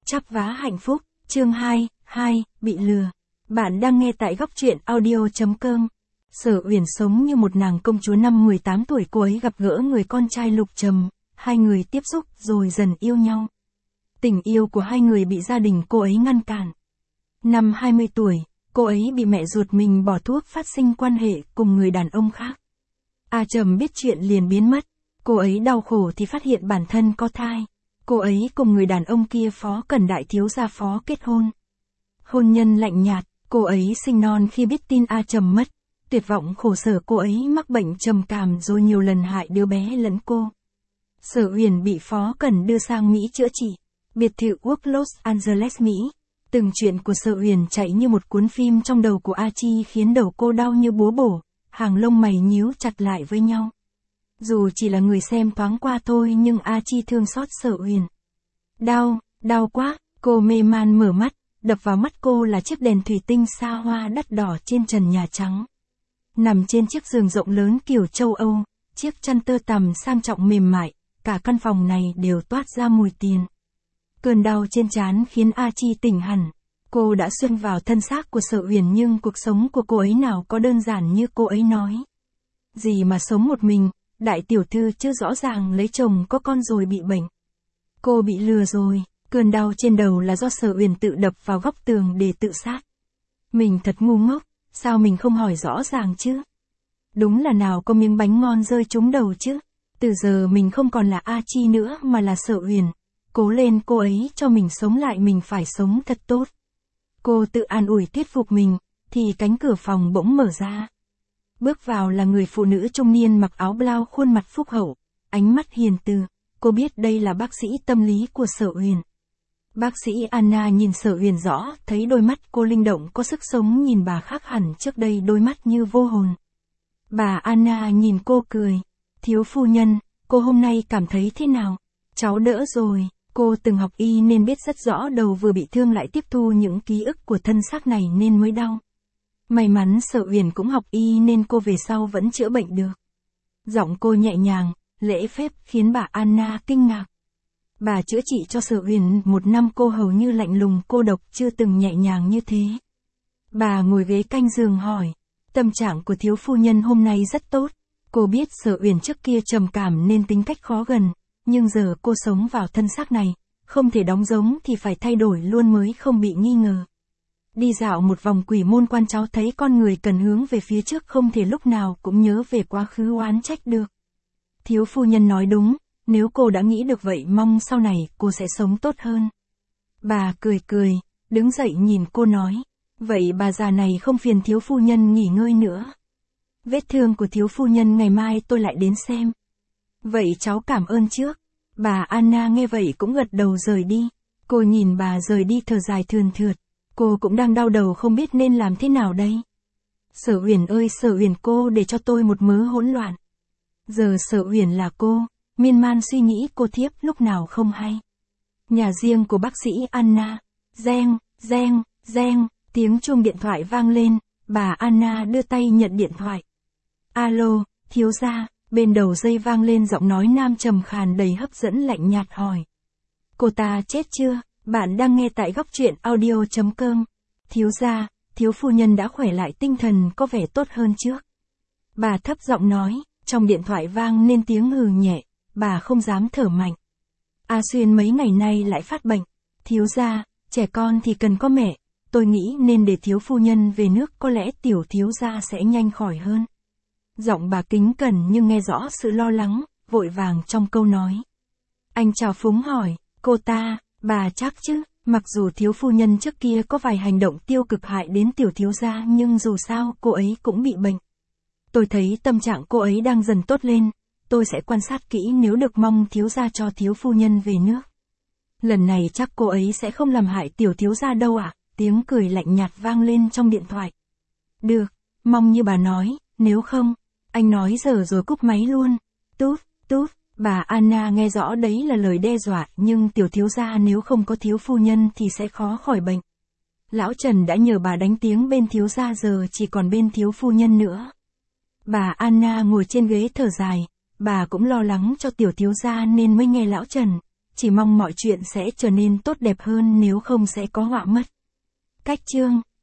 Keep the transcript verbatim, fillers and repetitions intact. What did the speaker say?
chắp vá hạnh phúc, chương hai, hai, bị lừa. Bạn đang nghe tại góc truyện audio.com. Sở Uyển sống như một nàng công chúa năm mười tám tuổi, cô ấy gặp gỡ người con trai Lục Trầm, hai người tiếp xúc rồi dần yêu nhau. Tình yêu của hai người bị gia đình cô ấy ngăn cản. Năm hai mươi tuổi, cô ấy bị mẹ ruột mình bỏ thuốc phát sinh quan hệ cùng người đàn ông khác. A Trầm biết chuyện liền biến mất, cô ấy đau khổ thì phát hiện bản thân có thai. Cô ấy cùng người đàn ông kia Phó Cẩn đại thiếu gia Phó kết hôn. Hôn nhân lạnh nhạt, cô ấy sinh non khi biết tin A Trầm mất. Tuyệt vọng khổ sở, cô ấy mắc bệnh trầm cảm rồi nhiều lần hại đứa bé lẫn cô. Sở Uyển bị Phó Cẩn đưa sang Mỹ chữa trị. Biệt thự Work Los Angeles, Mỹ. Từng chuyện của Sở Uyển chạy như một cuốn phim trong đầu của A Chi khiến đầu cô đau như búa bổ, hàng lông mày nhíu chặt lại với nhau. Dù chỉ là người xem thoáng qua thôi nhưng A Chi thương xót Sở Uyển. Đau, đau quá, cô mê man mở mắt, đập vào mắt cô là chiếc đèn thủy tinh xa hoa đắt đỏ trên trần nhà trắng. Nằm trên chiếc giường rộng lớn kiểu châu Âu, chiếc chăn tơ tằm sang trọng mềm mại, cả căn phòng này đều toát ra mùi tiền. Cơn đau trên trán khiến A Chi tỉnh hẳn. Cô đã xuyên vào thân xác của Sở Uyển nhưng cuộc sống của cô ấy nào có đơn giản như cô ấy nói. Gì mà sống một mình, đại tiểu thư chứ rõ ràng lấy chồng có con rồi bị bệnh. Cô bị lừa rồi, cơn đau trên đầu là do Sở Uyển tự đập vào góc tường để tự sát. Mình thật ngu ngốc, sao mình không hỏi rõ ràng chứ? Đúng là nào có miếng bánh ngon rơi trúng đầu chứ. Từ giờ mình không còn là A Chi nữa mà là Sở Uyển. Cố lên cô ấy cho mình sống lại, mình phải sống thật tốt. Cô tự an ủi thuyết phục mình, thì cánh cửa phòng bỗng mở ra. Bước vào là người phụ nữ trung niên mặc áo blau, khuôn mặt phúc hậu, ánh mắt hiền từ. Cô biết đây là bác sĩ tâm lý của Sở Uyển. Bác sĩ Anna nhìn Sở Uyển rõ, thấy đôi mắt cô linh động có sức sống, nhìn bà khác hẳn trước đây đôi mắt như vô hồn. Bà Anna nhìn cô cười. Thiếu phu nhân, cô hôm nay cảm thấy thế nào? Cháu đỡ rồi. Cô từng học y nên biết rất rõ đầu vừa bị thương lại tiếp thu những ký ức của thân xác này nên mới đau. May mắn Sở Uyển cũng học y nên cô về sau vẫn chữa bệnh được. Giọng cô nhẹ nhàng, lễ phép khiến bà Anna kinh ngạc. Bà chữa trị cho Sở Uyển một năm cô hầu như lạnh lùng cô độc, chưa từng nhẹ nhàng như thế. Bà ngồi ghế canh giường hỏi, tâm trạng của thiếu phu nhân hôm nay rất tốt. Cô biết Sở Uyển trước kia trầm cảm nên tính cách khó gần, nhưng giờ cô sống vào thân xác này, không thể đóng giống thì phải thay đổi luôn mới không bị nghi ngờ. Đi dạo một vòng quỷ môn quan, cháu thấy con người cần hướng về phía trước, không thể lúc nào cũng nhớ về quá khứ oán trách được. Thiếu phu nhân nói đúng, nếu cô đã nghĩ được vậy mong sau này cô sẽ sống tốt hơn. Bà cười cười, đứng dậy nhìn cô nói, vậy bà già này không phiền thiếu phu nhân nghỉ ngơi nữa. Vết thương của thiếu phu nhân ngày mai tôi lại đến xem. Vậy cháu cảm ơn trước. Bà Anna nghe vậy cũng gật đầu rời đi. Cô nhìn bà rời đi thở dài thườn thượt. Cô cũng đang đau đầu không biết nên làm thế nào đây. Sở Uyển ơi Sở Uyển, cô để cho tôi một mớ hỗn loạn. Giờ Sở Uyển là cô, miên man suy nghĩ cô thiếp lúc nào không hay. Nhà riêng của bác sĩ Anna. Reng, reng, reng, tiếng chuông điện thoại vang lên. Bà Anna đưa tay nhận điện thoại. Alo, thiếu gia. Bên đầu dây vang lên giọng nói nam trầm khàn đầy hấp dẫn lạnh nhạt hỏi. Cô ta chết chưa? Bạn đang nghe tại góc truyện audio.com. Thiếu gia, thiếu phu nhân đã khỏe lại, tinh thần có vẻ tốt hơn trước. Bà thấp giọng nói, trong điện thoại vang nên tiếng hừ nhẹ, bà không dám thở mạnh. A Xuyên mấy ngày nay lại phát bệnh. Thiếu gia, trẻ con thì cần có mẹ, tôi nghĩ nên để thiếu phu nhân về nước, có lẽ tiểu thiếu gia sẽ nhanh khỏi hơn. Giọng bà kính cẩn nhưng nghe rõ sự lo lắng, vội vàng trong câu nói. Anh chào phúng hỏi, cô ta, bà chắc chứ, mặc dù thiếu phu nhân trước kia có vài hành động tiêu cực hại đến tiểu thiếu gia nhưng dù sao cô ấy cũng bị bệnh. Tôi thấy tâm trạng cô ấy đang dần tốt lên, tôi sẽ quan sát kỹ, nếu được mong thiếu gia cho thiếu phu nhân về nước. Lần này chắc cô ấy sẽ không làm hại tiểu thiếu gia đâu ạ, à? Tiếng cười lạnh nhạt vang lên trong điện thoại. Được, mong như bà nói, nếu không... Anh nói giờ rồi cúp máy luôn. Tút, tút, bà Anna nghe rõ đấy là lời đe dọa, nhưng tiểu thiếu gia nếu không có thiếu phu nhân thì sẽ khó khỏi bệnh. Lão Trần đã nhờ bà đánh tiếng bên thiếu gia, giờ chỉ còn bên thiếu phu nhân nữa. Bà Anna ngồi trên ghế thở dài, bà cũng lo lắng cho tiểu thiếu gia nên mới nghe lão Trần. chỉ mong mọi chuyện sẽ trở nên tốt đẹp hơn, nếu không sẽ có họa mất. Cách chương